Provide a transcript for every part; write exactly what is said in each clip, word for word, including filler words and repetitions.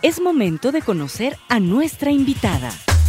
Es momento de conocer a nuestra invitada.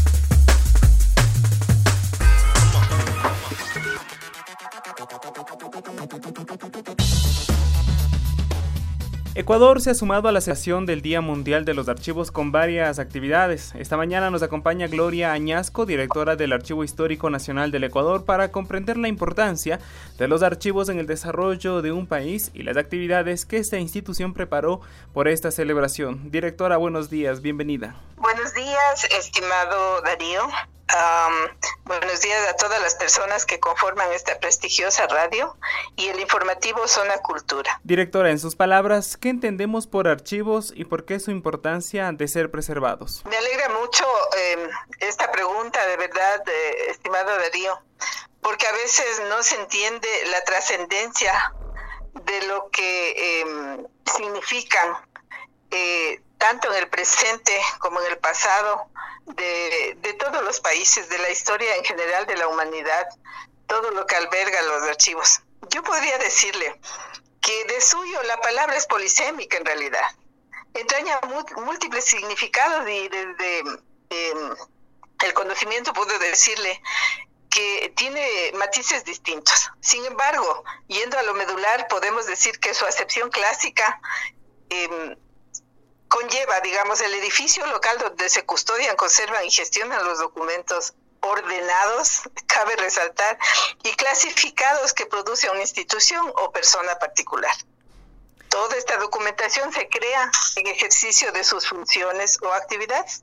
Ecuador se ha sumado a la celebración del Día Mundial de los Archivos con varias actividades. Esta mañana nos acompaña Gloria Añasco, directora del Archivo Histórico Nacional del Ecuador, para comprender la importancia de los archivos en el desarrollo de un país y las actividades que esta institución preparó por esta celebración. Directora, buenos días, bienvenida. Buenos días, estimado Darío. Um, buenos días a todas las personas que conforman esta prestigiosa radio y el informativo Zona Cultura. Directora, en sus palabras, ¿qué entendemos por archivos y por qué su importancia de ser preservados? Me alegra mucho eh, esta pregunta, de verdad, eh, estimado Darío, porque a veces no se entiende la trascendencia de lo que eh, significan eh, tanto en el presente como en el pasado de, de todos los países, de la historia en general de la humanidad, todo lo que alberga los archivos. Yo podría decirle que de suyo la palabra es polisémica en realidad, entraña múltiples significados y desde eh, el conocimiento puedo decirle que tiene matices distintos. Sin embargo, yendo a lo medular, podemos decir que su acepción clásica eh, conlleva, digamos, el edificio local donde se custodian, conservan y gestionan los documentos ordenados, cabe resaltar, y clasificados que produce una institución o persona particular. Toda esta documentación se crea en ejercicio de sus funciones o actividades.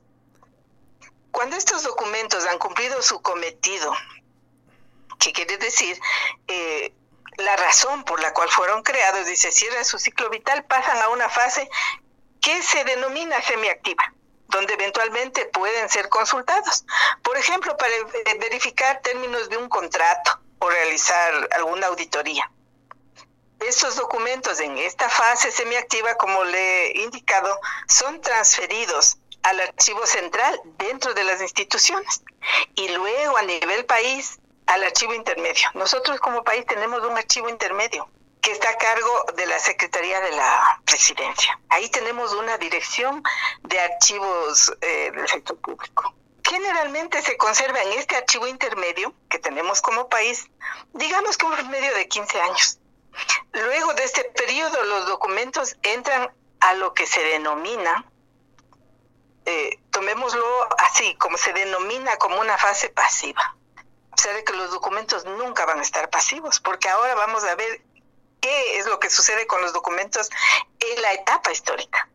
Cuando estos documentos han cumplido su cometido, que quiere decir eh, la razón por la cual fueron creados y se cierra su ciclo vital, pasan a una fase que se denomina semiactiva, donde eventualmente pueden ser consultados. Por ejemplo, para verificar términos de un contrato o realizar alguna auditoría. Estos documentos en esta fase semiactiva, como le he indicado, son transferidos al archivo central dentro de las instituciones y luego a nivel país al archivo intermedio. Nosotros como país tenemos un archivo intermedio que está a cargo de la Secretaría de la Presidencia. Ahí tenemos una dirección de archivos eh, del sector público. Generalmente se conserva en este archivo intermedio que tenemos como país, digamos que un promedio de quince años. Luego de este periodo, los documentos entran a lo que se denomina, eh, tomémoslo así, como se denomina como una fase pasiva. O sea, de que los documentos nunca van a estar pasivos, porque ahora vamos a ver qué es lo que sucede con los documentos en la etapa histórica.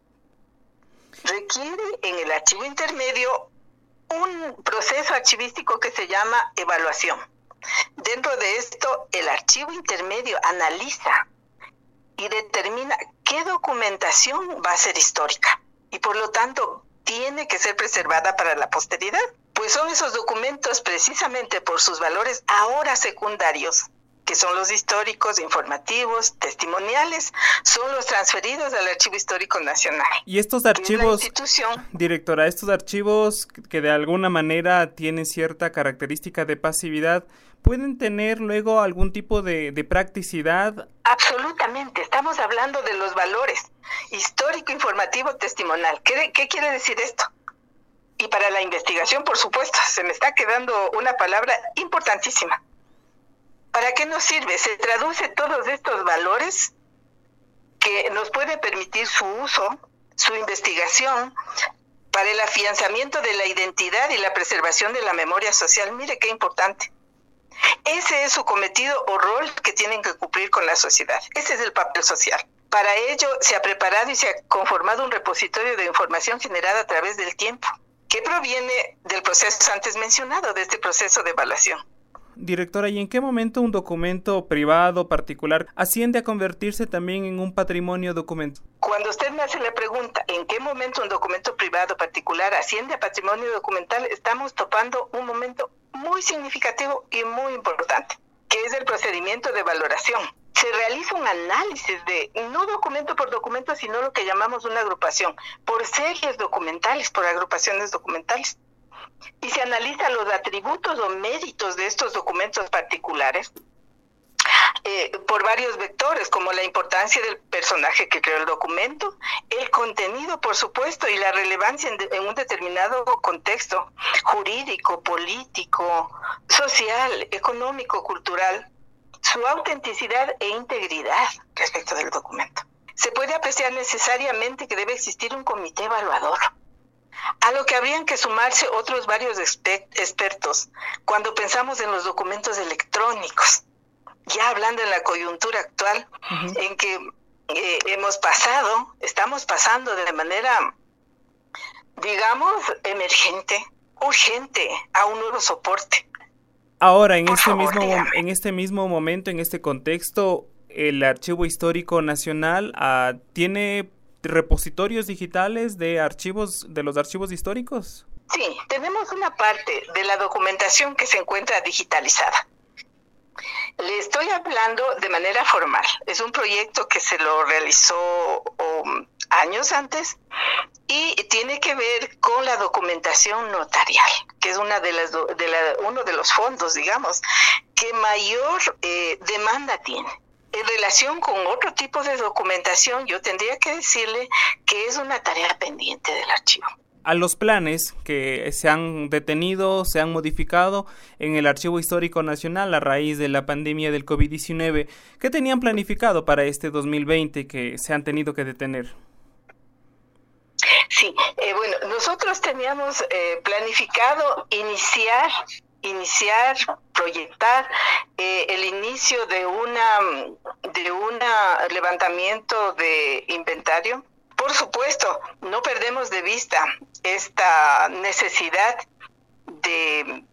Requiere en el archivo intermedio un proceso archivístico que se llama evaluación. Dentro de esto, el archivo intermedio analiza y determina qué documentación va a ser histórica y por lo tanto tiene que ser preservada para la posteridad. Pues son esos documentos precisamente por sus valores ahora secundarios, que son los históricos, informativos, testimoniales, son los transferidos al Archivo Histórico Nacional. Y estos archivos, directora, estos archivos que de alguna manera tienen cierta característica de pasividad, ¿pueden tener luego algún tipo de, de practicidad? Absolutamente, estamos hablando de los valores histórico, informativo, testimonial. ¿Qué, qué quiere decir esto? Y para la investigación, por supuesto, se me está quedando una palabra importantísima. ¿Para qué nos sirve? Se traduce todos estos valores que nos puede permitir su uso, su investigación, para el afianzamiento de la identidad y la preservación de la memoria social. Mire qué importante. Ese es su cometido o rol que tienen que cumplir con la sociedad. Ese es el papel social. Para ello se ha preparado y se ha conformado un repositorio de información generada a través del tiempo, que proviene del proceso antes mencionado, de este proceso de evaluación. Directora, ¿y en qué momento un documento privado, particular, asciende a convertirse también en un patrimonio documental? Cuando usted me hace la pregunta, ¿en qué momento un documento privado, particular, asciende a patrimonio documental? Estamos topando un momento muy significativo y muy importante, que es el procedimiento de valoración. Se realiza un análisis de, no documento por documento, sino lo que llamamos una agrupación, por series documentales, por agrupaciones documentales. Y se analizan los atributos o méritos de estos documentos particulares eh, por varios vectores, como la importancia del personaje que creó el documento, el contenido, por supuesto, y la relevancia en, de, en un determinado contexto jurídico, político, social, económico, cultural, su autenticidad e integridad respecto del documento. Se puede apreciar necesariamente que debe existir un comité evaluador, a lo que habrían que sumarse otros varios exper- expertos cuando pensamos en los documentos electrónicos, ya hablando en la coyuntura actual, uh-huh. en que eh, hemos pasado, estamos pasando de manera, digamos, emergente, urgente, a un nuevo soporte. Ahora, en este, favor, mismo, en este mismo momento, en este contexto, el Archivo Histórico Nacional uh, tiene repositorios digitales de archivos, de los archivos históricos. Sí, tenemos una parte de la documentación que se encuentra digitalizada. Le estoy hablando de manera formal. Es un proyecto que se lo realizó um, años antes y tiene que ver con la documentación notarial, que es una de las de la, uno de los fondos, digamos, que mayor eh, demanda tiene. En relación con otro tipo de documentación, yo tendría que decirle que es una tarea pendiente del archivo. A los planes que se han detenido, se han modificado en el Archivo Histórico Nacional a raíz de la pandemia del COVID diecinueve, ¿qué tenían planificado para este dos mil veinte que se han tenido que detener? Sí, eh, bueno, nosotros teníamos eh, planificado iniciar, iniciar, proyectar eh, el inicio de una, de una levantamiento de inventario. Por supuesto, no perdemos de vista esta necesidad de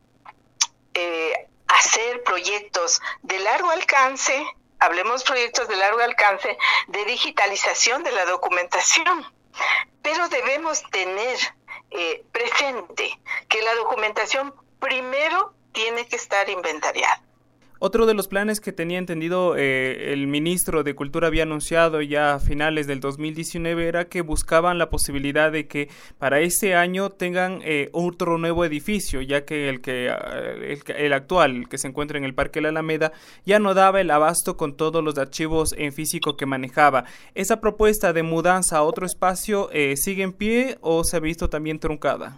eh, hacer proyectos de largo alcance, hablemos proyectos de largo alcance, de digitalización de la documentación. Pero debemos tener eh, presente que la documentación primero tiene que estar inventariada. Otro de los planes que tenía entendido eh, el ministro de Cultura había anunciado ya a finales del dos mil diecinueve era que buscaban la posibilidad de que para ese año tengan eh, otro nuevo edificio, ya que el que el, el actual, el que se encuentra en el Parque La Alameda, ya no daba el abasto con todos los archivos en físico que manejaba. ¿Esa propuesta de mudanza a otro espacio eh, sigue en pie o se ha visto también truncada?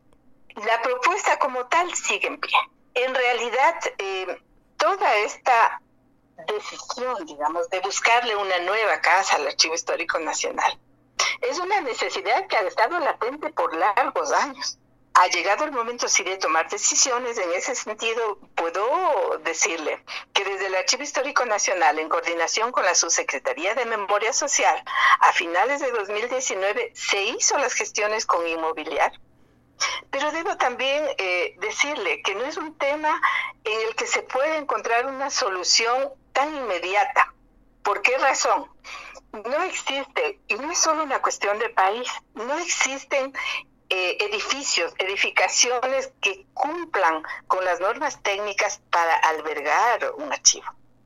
La propuesta como tal sigue en pie. En realidad, eh, toda esta decisión, digamos, de buscarle una nueva casa al Archivo Histórico Nacional es una necesidad que ha estado latente por largos años. Ha llegado el momento, sí, de tomar decisiones. En ese sentido, puedo decirle que desde el Archivo Histórico Nacional, en coordinación con la Subsecretaría de Memoria Social, a finales de dos mil diecinueve se hizo las gestiones con Inmobiliar. Pero debo también eh, decirle que no es un tema en el que se puede encontrar una solución tan inmediata. ¿Por qué razón? No existe, y no es solo una cuestión de país, no existen eh, edificios, edificaciones que cumplan con las normas técnicas para albergar un archivo.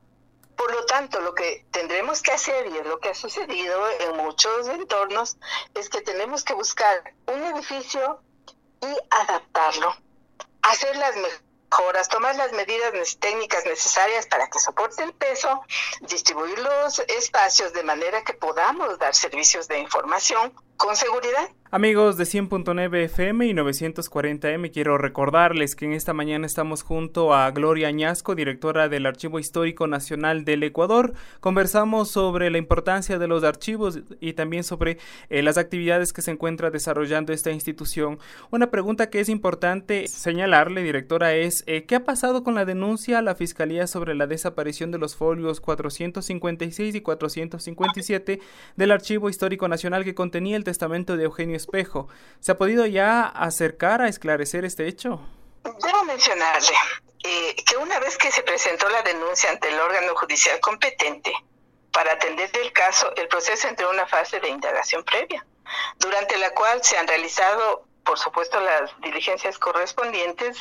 Por lo tanto, lo que tendremos que hacer, y es lo que ha sucedido en muchos entornos, es que tenemos que buscar un edificio y adaptarlo, hacer las mejoras, tomar las medidas técnicas necesarias para que soporte el peso, distribuir los espacios de manera que podamos dar servicios de información con seguridad. Amigos de cien punto nueve F M y novecientos cuarenta M, quiero recordarles que en esta mañana estamos junto a Gloria Añasco, directora del Archivo Histórico Nacional del Ecuador. Conversamos sobre la importancia de los archivos y también sobre eh, las actividades que se encuentra desarrollando esta institución. Una pregunta que es importante señalarle, directora, es eh, ¿qué ha pasado con la denuncia a la Fiscalía sobre la desaparición de los folios cuatrocientos cincuenta y seis y cuatrocientos cincuenta y siete del Archivo Histórico Nacional que contenía el testamento de Eugenio Espejo? ¿Se ha podido ya acercar a esclarecer este hecho? Debo mencionarle eh, que una vez que se presentó la denuncia ante el órgano judicial competente para atender el caso, el proceso entró en una fase de indagación previa, durante la cual se han realizado, por supuesto, las diligencias correspondientes,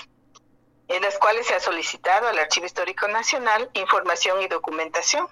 en las cuales se ha solicitado al Archivo Histórico Nacional información y documentación.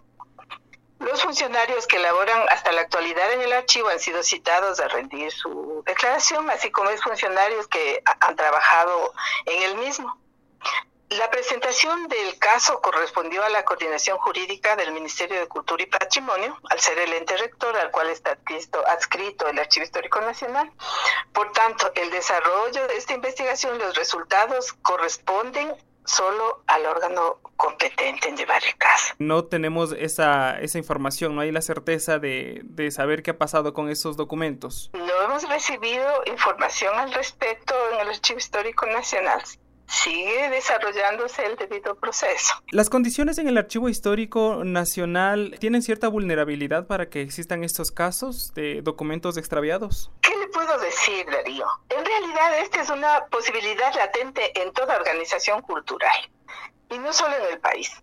Los funcionarios que laboran hasta la actualidad en el archivo han sido citados a rendir su declaración, así como los funcionarios que han trabajado en el mismo. La presentación del caso correspondió a la Coordinación Jurídica del Ministerio de Cultura y Patrimonio, al ser el ente rector al cual está adscrito, adscrito el Archivo Histórico Nacional. Por tanto, el desarrollo de esta investigación, los resultados corresponden solo al órgano competente en llevar el caso. No tenemos esa, esa información, no hay la certeza de, de saber qué ha pasado con esos documentos. No hemos recibido información al respecto en el Archivo Histórico Nacional. Sigue desarrollándose el debido proceso. ¿Las condiciones en el Archivo Histórico Nacional tienen cierta vulnerabilidad para que existan estos casos de documentos extraviados? ¿Qué le puedo decir, Darío? En realidad, esta es una posibilidad latente en toda organización cultural, y no solo en el país.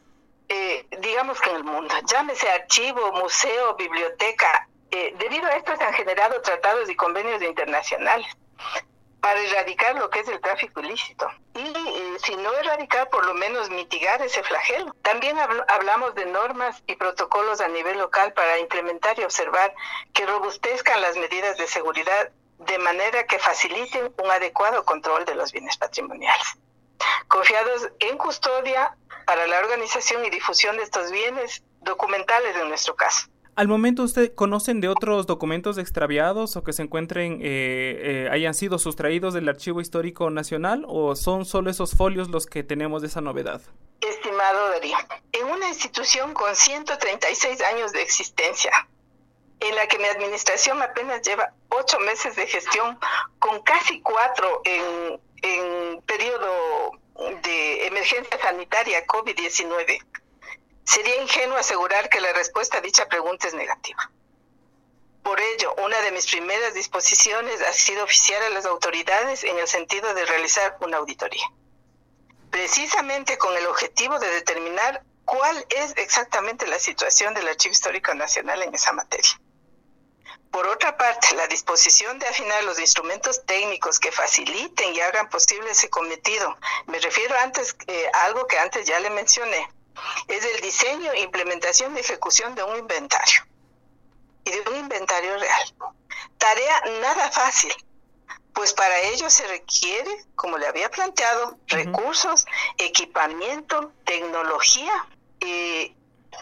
Eh, digamos que en el mundo, llámese archivo, museo, biblioteca. Eh, debido a esto se han generado tratados y convenios internacionales para erradicar lo que es el tráfico ilícito. Y eh, si no erradicar, por lo menos mitigar ese flagelo. También habl- hablamos de normas y protocolos a nivel local para implementar y observar que robustezcan las medidas de seguridad de manera que faciliten un adecuado control de los bienes patrimoniales. Confiados en custodia para la organización y difusión de estos bienes documentales en nuestro caso. ¿Al momento usted conocen de otros documentos extraviados o que se encuentren, eh, eh, hayan sido sustraídos del Archivo Histórico Nacional, o son solo esos folios los que tenemos de esa novedad? Estimado Darío, en una institución con ciento treinta y seis años de existencia, en la que mi administración apenas lleva ocho meses de gestión, con casi cuatro en, en periodo de emergencia sanitaria COVID diecinueve, sería ingenuo asegurar que la respuesta a dicha pregunta es negativa. Por ello, una de mis primeras disposiciones ha sido oficiar a las autoridades en el sentido de realizar una auditoría, precisamente con el objetivo de determinar cuál es exactamente la situación del Archivo Histórico Nacional en esa materia. Por otra parte, la disposición de afinar los instrumentos técnicos que faciliten y hagan posible ese cometido, me refiero antes eh, a algo que antes ya le mencioné, es el diseño, implementación y ejecución de un inventario, y de un inventario real. Tarea nada fácil, pues para ello se requiere, como le había planteado, uh-huh. recursos, equipamiento, tecnología y,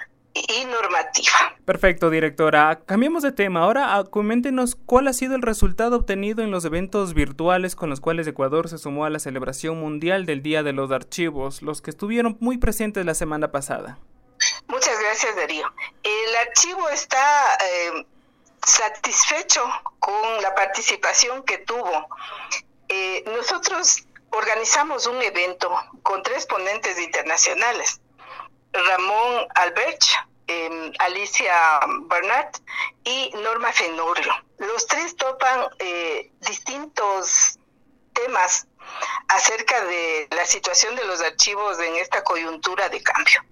y normativa. Perfecto, directora. Cambiemos de tema. Ahora, ah, coméntenos cuál ha sido el resultado obtenido en los eventos virtuales con los cuales Ecuador se sumó a la celebración mundial del Día de los Archivos, los que estuvieron muy presentes la semana pasada. Muchas gracias, Darío. El archivo está eh, satisfecho con la participación que tuvo. Eh, nosotros organizamos un evento con tres ponentes internacionales: Ramón Alberch, eh, Alicia Bernat y Norma Fenorio. Los tres topan eh, distintos temas acerca de la situación de los archivos en esta coyuntura de cambio.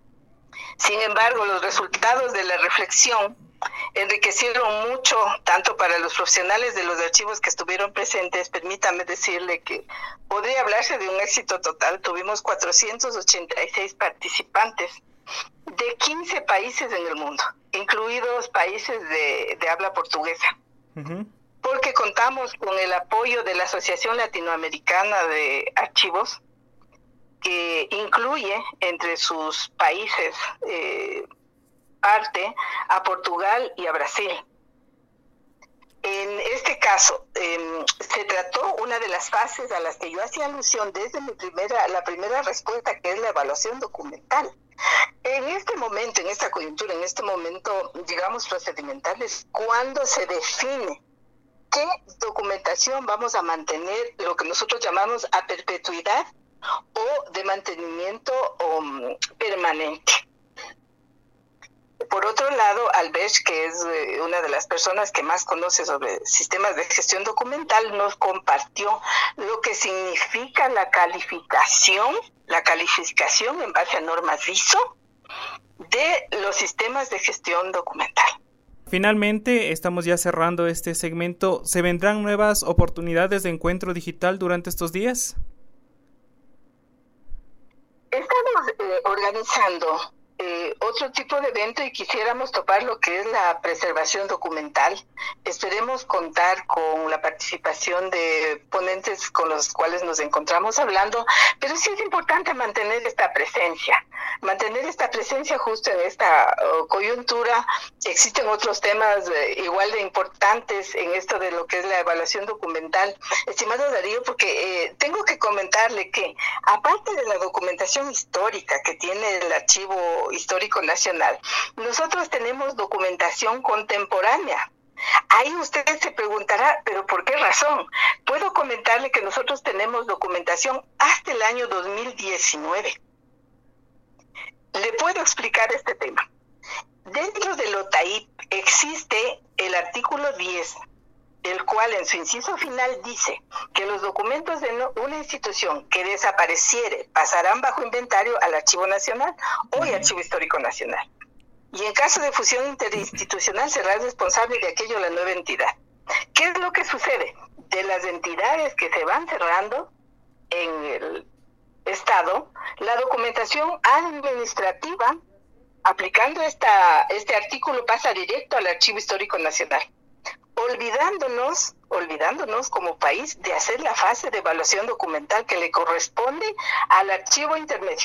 Sin embargo, los resultados de la reflexión enriquecieron mucho, tanto para los profesionales de los archivos que estuvieron presentes. Permítame decirle que podría hablarse de un éxito total. Tuvimos cuatrocientos ochenta y seis participantes de quince países en el mundo, incluidos países de, de habla portuguesa. Uh-huh. Porque contamos con el apoyo de la Asociación Latinoamericana de Archivos, que incluye entre sus países eh, parte a Portugal y a Brasil. En este caso, eh, se trató una de las fases a las que yo hacía alusión desde mi primera, la primera respuesta, que es la evaluación documental. En este momento, en esta coyuntura, en este momento, digamos, procedimental, es cuando se define qué documentación vamos a mantener, lo que nosotros llamamos a perpetuidad o de mantenimiento um, permanente. Por otro lado, Alberch, que es eh, una de las personas que más conoce sobre sistemas de gestión documental, nos compartió lo que significa la calificación, la calificación en base a normas I S O de los sistemas de gestión documental. Finalmente, estamos ya cerrando este segmento. ¿Se vendrán nuevas oportunidades de encuentro digital durante estos días? Estamos eh, organizando eh, eh, otro tipo de evento y quisiéramos topar lo que es la preservación documental. Esperemos contar con la participación de ponentes con los cuales nos encontramos hablando, pero sí es importante mantener esta presencia, mantener esta presencia justo en esta uh, coyuntura. Existen otros temas eh, igual de importantes en esto de lo que es la evaluación documental. Estimado Darío, porque eh, tengo que comentarle que aparte de la documentación histórica que tiene el Archivo Histórico Nacional, nosotros tenemos documentación contemporánea. Ahí usted se preguntará, ¿pero por qué razón? Puedo comentarle que nosotros tenemos documentación hasta el año dos mil diecinueve. Le puedo explicar este tema. Dentro del O T A I P existe el artículo diez, el cual en su inciso final dice que los documentos de no, una institución que desapareciere pasarán bajo inventario al Archivo Nacional o al Archivo Histórico Nacional. Y en caso de fusión interinstitucional será responsable de aquello la nueva entidad. ¿Qué es lo que sucede? De las entidades que se van cerrando en el Estado, la documentación administrativa, aplicando esta, este artículo, pasa directo al Archivo Histórico Nacional, olvidándonos, olvidándonos como país de hacer la fase de evaluación documental que le corresponde al archivo intermedio.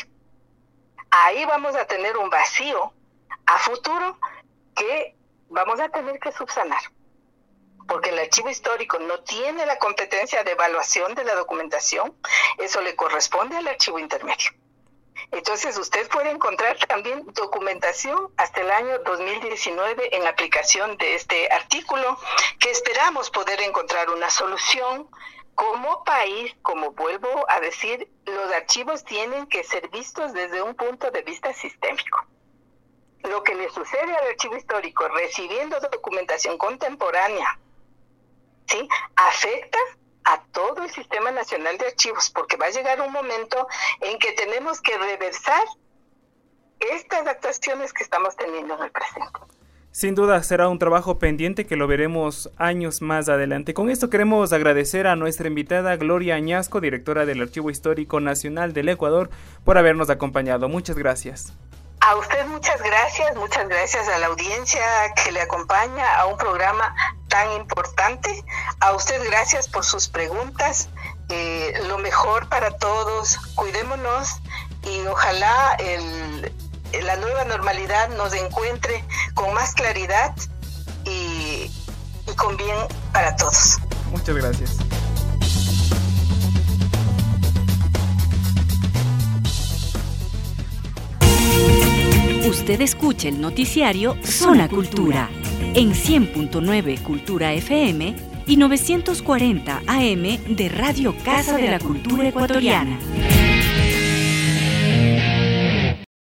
Ahí vamos a tener un vacío a futuro que vamos a tener que subsanar, porque el archivo histórico no tiene la competencia de evaluación de la documentación, eso le corresponde al archivo intermedio. Entonces usted puede encontrar también documentación hasta el año dos mil diecinueve en aplicación de este artículo, que esperamos poder encontrar una solución. Como país, como vuelvo a decir, los archivos tienen que ser vistos desde un punto de vista sistémico. Lo que le sucede al archivo histórico recibiendo documentación contemporánea, ¿sí?, afecta a todo el Sistema Nacional de Archivos, porque va a llegar un momento en que tenemos que reversar estas actuaciones que estamos teniendo en el presente. Sin duda será un trabajo pendiente que lo veremos años más adelante. Con esto queremos agradecer a nuestra invitada Gloria Añasco, directora del Archivo Histórico Nacional del Ecuador, por habernos acompañado. Muchas gracias. A usted muchas gracias, muchas gracias a la audiencia que le acompaña a un programa tan importante. A usted gracias por sus preguntas. Eh, lo mejor para todos, cuidémonos y ojalá el, la nueva normalidad nos encuentre con más claridad y, y con bien para todos. Muchas gracias. Usted escucha el noticiario Zona Cultura en cien punto nueve Cultura F M y novecientos cuarenta A M de Radio Casa de la Cultura Ecuatoriana.